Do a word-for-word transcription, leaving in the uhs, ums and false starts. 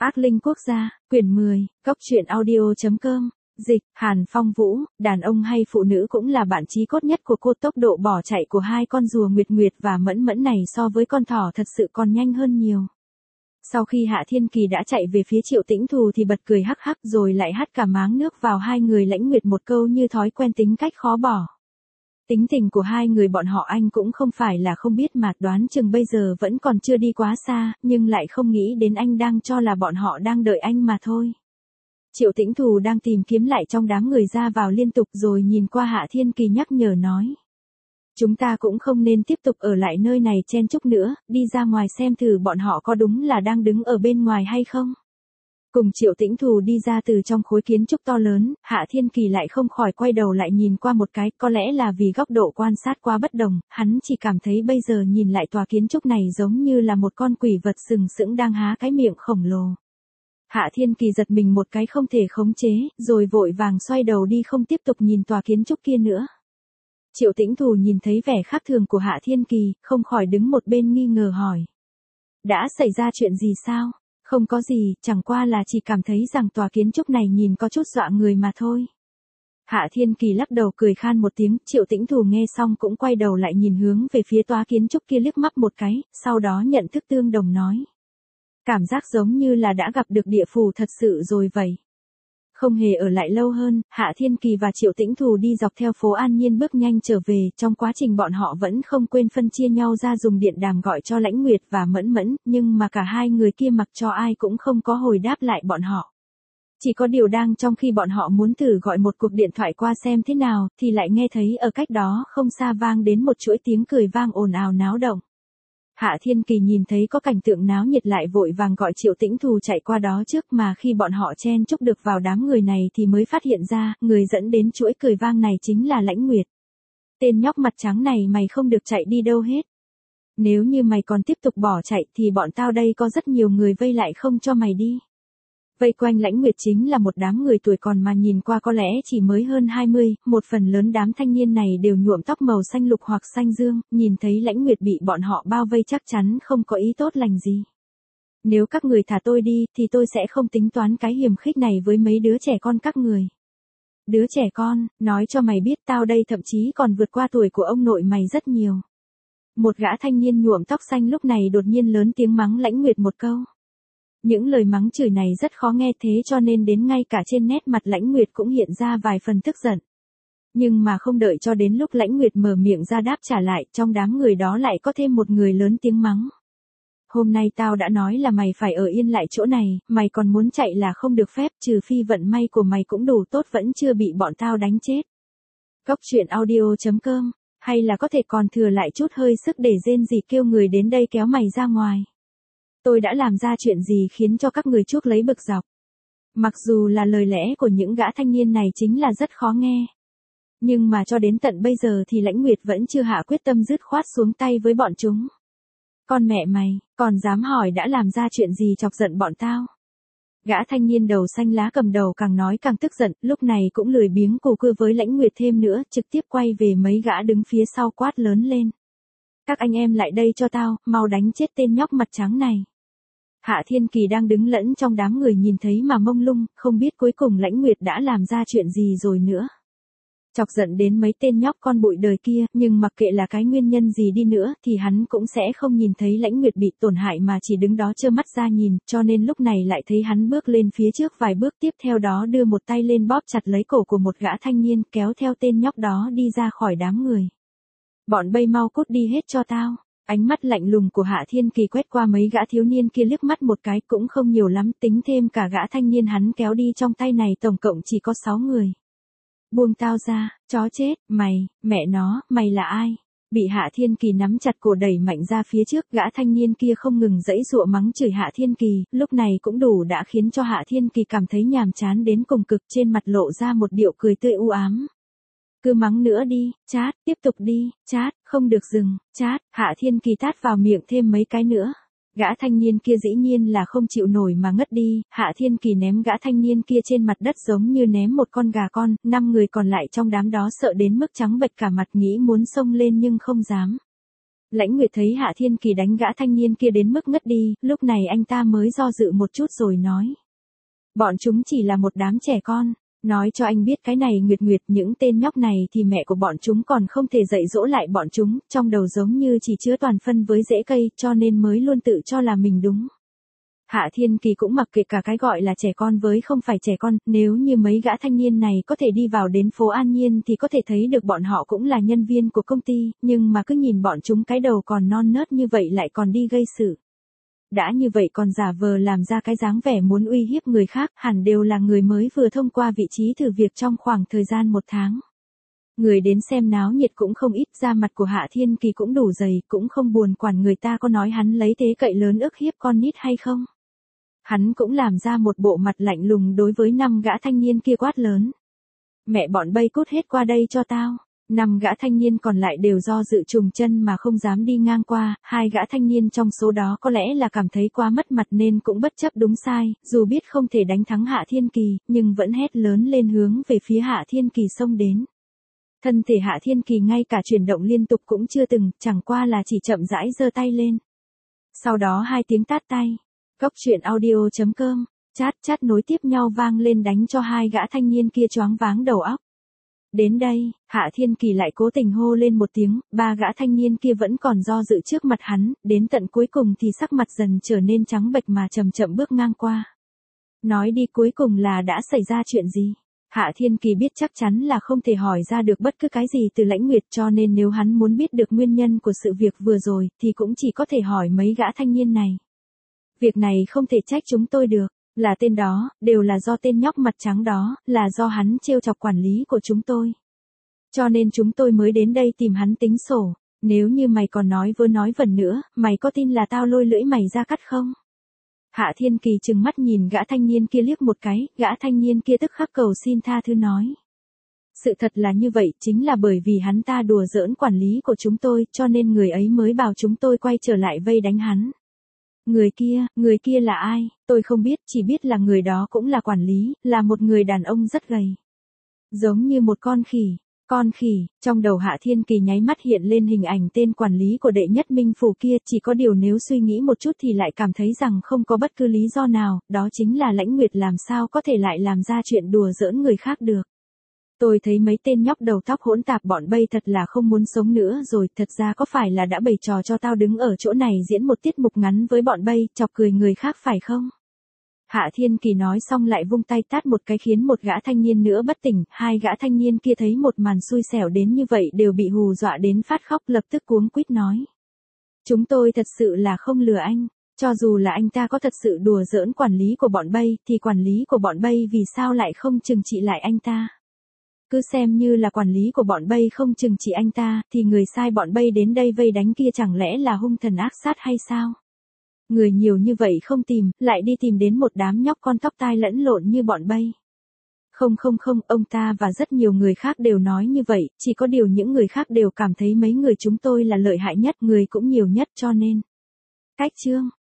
Ác linh quốc gia, quyển mười, cốc truyện audio chấm com, dịch, Hàn Phong Vũ, đàn ông hay phụ nữ cũng là bạn chí cốt nhất của cô. Tốc độ bỏ chạy của hai con rùa Nguyệt Nguyệt và Mẫn Mẫn này so với con thỏ thật sự còn nhanh hơn nhiều. Sau khi Hạ Thiên Kỳ đã chạy về phía Triệu Tĩnh Thù thì bật cười hắc hắc rồi lại hắt cả máng nước vào hai người Lãnh Nguyệt một câu như thói quen tính cách khó bỏ. Tính tình của hai người bọn họ anh cũng không phải là không biết mà đoán chừng bây giờ vẫn còn chưa đi quá xa, nhưng lại không nghĩ đến anh đang cho là bọn họ đang đợi anh mà thôi. Triệu Tĩnh Thù đang tìm kiếm lại trong đám người ra vào liên tục rồi nhìn qua Hạ Thiên Kỳ nhắc nhở nói. Chúng ta cũng không nên tiếp tục ở lại nơi này chen chúc nữa, đi ra ngoài xem thử bọn họ có đúng là đang đứng ở bên ngoài hay không. Cùng Triệu Tĩnh Thù đi ra từ trong khối kiến trúc to lớn, Hạ Thiên Kỳ lại không khỏi quay đầu lại nhìn qua một cái, có lẽ là vì góc độ quan sát quá bất đồng, hắn chỉ cảm thấy bây giờ nhìn lại tòa kiến trúc này giống như là một con quỷ vật sừng sững đang há cái miệng khổng lồ. Hạ Thiên Kỳ giật mình một cái không thể khống chế, rồi vội vàng xoay đầu đi không tiếp tục nhìn tòa kiến trúc kia nữa. Triệu Tĩnh Thù nhìn thấy vẻ khác thường của Hạ Thiên Kỳ, không khỏi đứng một bên nghi ngờ hỏi. Đã xảy ra chuyện gì sao? Không có gì, chẳng qua là chỉ cảm thấy rằng tòa kiến trúc này nhìn có chút dọa người mà thôi. Hạ Thiên Kỳ lắc đầu cười khan một tiếng, Triệu Tĩnh Thù nghe xong cũng quay đầu lại nhìn hướng về phía tòa kiến trúc kia liếc mắt một cái, sau đó nhận thức tương đồng nói. Cảm giác giống như là đã gặp được địa phủ thật sự rồi vậy. Không hề ở lại lâu hơn, Hạ Thiên Kỳ và Triệu Tĩnh Thù đi dọc theo phố An Nhiên bước nhanh trở về, trong quá trình bọn họ vẫn không quên phân chia nhau ra dùng điện đàm gọi cho Lãnh Nguyệt và Mẫn Mẫn, nhưng mà cả hai người kia mặc cho ai cũng không có hồi đáp lại bọn họ. Chỉ có điều đang trong khi bọn họ muốn thử gọi một cuộc điện thoại qua xem thế nào, thì lại nghe thấy ở cách đó không xa vang đến một chuỗi tiếng cười vang ồn ào náo động. Hạ Thiên Kỳ nhìn thấy có cảnh tượng náo nhiệt lại vội vàng gọi Triệu Tĩnh Thù chạy qua đó trước, mà khi bọn họ chen chúc được vào đám người này thì mới phát hiện ra, người dẫn đến chuỗi cười vang này chính là Lãnh Nguyệt. Tên nhóc mặt trắng này mày không được chạy đi đâu hết. Nếu như mày còn tiếp tục bỏ chạy thì bọn tao đây có rất nhiều người vây lại không cho mày đi. Vây quanh Lãnh Nguyệt chính là một đám người tuổi còn mà nhìn qua có lẽ chỉ mới hơn hai mươi, một phần lớn đám thanh niên này đều nhuộm tóc màu xanh lục hoặc xanh dương, nhìn thấy Lãnh Nguyệt bị bọn họ bao vây chắc chắn không có ý tốt lành gì. Nếu các người thả tôi đi thì tôi sẽ không tính toán cái hiềm khích này với mấy đứa trẻ con các người. Đứa trẻ con, nói cho mày biết tao đây thậm chí còn vượt qua tuổi của ông nội mày rất nhiều. Một gã thanh niên nhuộm tóc xanh lúc này đột nhiên lớn tiếng mắng Lãnh Nguyệt một câu. Những lời mắng chửi này rất khó nghe thế cho nên đến ngay cả trên nét mặt Lãnh Nguyệt cũng hiện ra vài phần tức giận. Nhưng mà không đợi cho đến lúc Lãnh Nguyệt mở miệng ra đáp trả lại, trong đám người đó lại có thêm một người lớn tiếng mắng. Hôm nay tao đã nói là mày phải ở yên lại chỗ này, mày còn muốn chạy là không được phép, trừ phi vận may của mày cũng đủ tốt vẫn chưa bị bọn tao đánh chết. Cốc truyện audio chấm com, hay là có thể còn thừa lại chút hơi sức để rên rỉ kêu người đến đây kéo mày ra ngoài. Tôi đã làm ra chuyện gì khiến cho các người chuốc lấy bực dọc. Mặc dù là lời lẽ của những gã thanh niên này chính là rất khó nghe. Nhưng mà cho đến tận bây giờ thì Lãnh Nguyệt vẫn chưa hạ quyết tâm dứt khoát xuống tay với bọn chúng. Con mẹ mày, còn dám hỏi đã làm ra chuyện gì chọc giận bọn tao. Gã thanh niên đầu xanh lá cầm đầu càng nói càng tức giận, lúc này cũng lười biếng cù cưa với Lãnh Nguyệt thêm nữa, trực tiếp quay về mấy gã đứng phía sau quát lớn lên. Các anh em lại đây cho tao, mau đánh chết tên nhóc mặt trắng này. Hạ Thiên Kỳ đang đứng lẫn trong đám người nhìn thấy mà mông lung, không biết cuối cùng Lãnh Nguyệt đã làm ra chuyện gì rồi nữa. Chọc giận đến mấy tên nhóc con bụi đời kia, nhưng mặc kệ là cái nguyên nhân gì đi nữa thì hắn cũng sẽ không nhìn thấy Lãnh Nguyệt bị tổn hại mà chỉ đứng đó trơ mắt ra nhìn, cho nên lúc này lại thấy hắn bước lên phía trước vài bước, tiếp theo đó đưa một tay lên bóp chặt lấy cổ của một gã thanh niên, kéo theo tên nhóc đó đi ra khỏi đám người. Bọn bay mau cút đi hết cho tao. Ánh mắt lạnh lùng của Hạ Thiên Kỳ quét qua mấy gã thiếu niên kia liếc mắt một cái, cũng không nhiều lắm, tính thêm cả gã thanh niên hắn kéo đi trong tay này tổng cộng chỉ có sáu người. Buông tao ra, chó chết, mày, mẹ nó, mày là ai? Bị Hạ Thiên Kỳ nắm chặt cổ đẩy mạnh ra phía trước, gã thanh niên kia không ngừng giãy giụa mắng chửi Hạ Thiên Kỳ, lúc này cũng đủ đã khiến cho Hạ Thiên Kỳ cảm thấy nhàm chán đến cùng cực, trên mặt lộ ra một điệu cười tươi u ám. Cứ mắng nữa đi, chát, tiếp tục đi, chát, không được dừng, chát, Hạ Thiên Kỳ tát vào miệng thêm mấy cái nữa. Gã thanh niên kia dĩ nhiên là không chịu nổi mà ngất đi, Hạ Thiên Kỳ ném gã thanh niên kia trên mặt đất giống như ném một con gà con, năm người còn lại trong đám đó sợ đến mức trắng bệch cả mặt nghĩ muốn xông lên nhưng không dám. Lãnh Nguyệt thấy Hạ Thiên Kỳ đánh gã thanh niên kia đến mức ngất đi, lúc này anh ta mới do dự một chút rồi nói. Bọn chúng chỉ là một đám trẻ con, nói cho anh biết cái này Nguyệt Nguyệt, những tên nhóc này thì mẹ của bọn chúng còn không thể dạy dỗ lại bọn chúng, trong đầu giống như chỉ chứa toàn phân với rễ cây, cho nên mới luôn tự cho là mình đúng. Hạ Thiên Kỳ cũng mặc kệ cả cái gọi là trẻ con với không phải trẻ con, nếu như mấy gã thanh niên này có thể đi vào đến phố An Nhiên thì có thể thấy được bọn họ cũng là nhân viên của công ty, nhưng mà cứ nhìn bọn chúng cái đầu còn non nớt như vậy lại còn đi gây sự. Đã như vậy còn giả vờ làm ra cái dáng vẻ muốn uy hiếp người khác, hẳn đều là người mới vừa thông qua vị trí thử việc trong khoảng thời gian một tháng. Người đến xem náo nhiệt cũng không ít, da mặt của Hạ Thiên Kỳ cũng đủ dày, cũng không buồn quản người ta có nói hắn lấy thế cậy lớn ức hiếp con nít hay không. Hắn cũng làm ra một bộ mặt lạnh lùng đối với năm gã thanh niên kia quát lớn. Mẹ bọn bay cút hết qua đây cho tao. Năm gã thanh niên còn lại đều do dự trùng chân mà không dám đi ngang qua, hai gã thanh niên trong số đó có lẽ là cảm thấy quá mất mặt nên cũng bất chấp đúng sai, dù biết không thể đánh thắng Hạ Thiên Kỳ, nhưng vẫn hét lớn lên hướng về phía Hạ Thiên Kỳ xông đến. Thân thể Hạ Thiên Kỳ ngay cả chuyển động liên tục cũng chưa từng, chẳng qua là chỉ chậm rãi giơ tay lên. Sau đó hai tiếng tát tay. Cốc truyện audio chấm com, chát chát nối tiếp nhau vang lên đánh cho hai gã thanh niên kia choáng váng đầu óc. Đến đây, Hạ Thiên Kỳ lại cố tình hô lên một tiếng, ba gã thanh niên kia vẫn còn do dự trước mặt hắn, đến tận cuối cùng thì sắc mặt dần trở nên trắng bệch mà chậm chậm bước ngang qua. Nói đi cuối cùng là đã xảy ra chuyện gì? Hạ Thiên Kỳ biết chắc chắn là không thể hỏi ra được bất cứ cái gì từ Lãnh Nguyệt, cho nên nếu hắn muốn biết được nguyên nhân của sự việc vừa rồi thì cũng chỉ có thể hỏi mấy gã thanh niên này. Việc này không thể trách chúng tôi được, là tên đó, đều là do tên nhóc mặt trắng đó, là do hắn trêu chọc quản lý của chúng tôi. Cho nên chúng tôi mới đến đây tìm hắn tính sổ, nếu như mày còn nói vớ nói vẩn nữa, mày có tin là tao lôi lưỡi mày ra cắt không? Hạ Thiên Kỳ trừng mắt nhìn gã thanh niên kia liếc một cái, gã thanh niên kia tức khắc cầu xin tha thứ nói. Sự thật là như vậy, chính là bởi vì hắn ta đùa giỡn quản lý của chúng tôi, cho nên người ấy mới bảo chúng tôi quay trở lại vây đánh hắn. Người kia, người kia là ai, tôi không biết, chỉ biết là người đó cũng là quản lý, là một người đàn ông rất gầy. Giống như một con khỉ, con khỉ, trong đầu Hạ Thiên Kỳ nháy mắt hiện lên hình ảnh tên quản lý của đệ nhất minh phủ kia, chỉ có điều nếu suy nghĩ một chút thì lại cảm thấy rằng không có bất cứ lý do nào, đó chính là Lãnh Nguyệt làm sao có thể lại làm ra chuyện đùa giỡn người khác được. Tôi thấy mấy tên nhóc đầu tóc hỗn tạp bọn bay thật là không muốn sống nữa rồi, thật ra có phải là đã bày trò cho tao đứng ở chỗ này diễn một tiết mục ngắn với bọn bay, chọc cười người khác phải không? Hạ Thiên Kỳ nói xong lại vung tay tát một cái khiến một gã thanh niên nữa bất tỉnh, hai gã thanh niên kia thấy một màn xui xẻo đến như vậy đều bị hù dọa đến phát khóc, lập tức cuống quýt nói. Chúng tôi thật sự là không lừa anh, cho dù là anh ta có thật sự đùa giỡn quản lý của bọn bay, thì quản lý của bọn bay vì sao lại không trừng trị lại anh ta? Cứ xem như là quản lý của bọn bay không trừng trị anh ta, thì người sai bọn bay đến đây vây đánh kia chẳng lẽ là hung thần ác sát hay sao? Người nhiều như vậy không tìm, lại đi tìm đến một đám nhóc con tóc tai lẫn lộn như bọn bay. Không không không, ông ta và rất nhiều người khác đều nói như vậy, chỉ có điều những người khác đều cảm thấy mấy người chúng tôi là lợi hại nhất, người cũng nhiều nhất cho nên. Cách chương.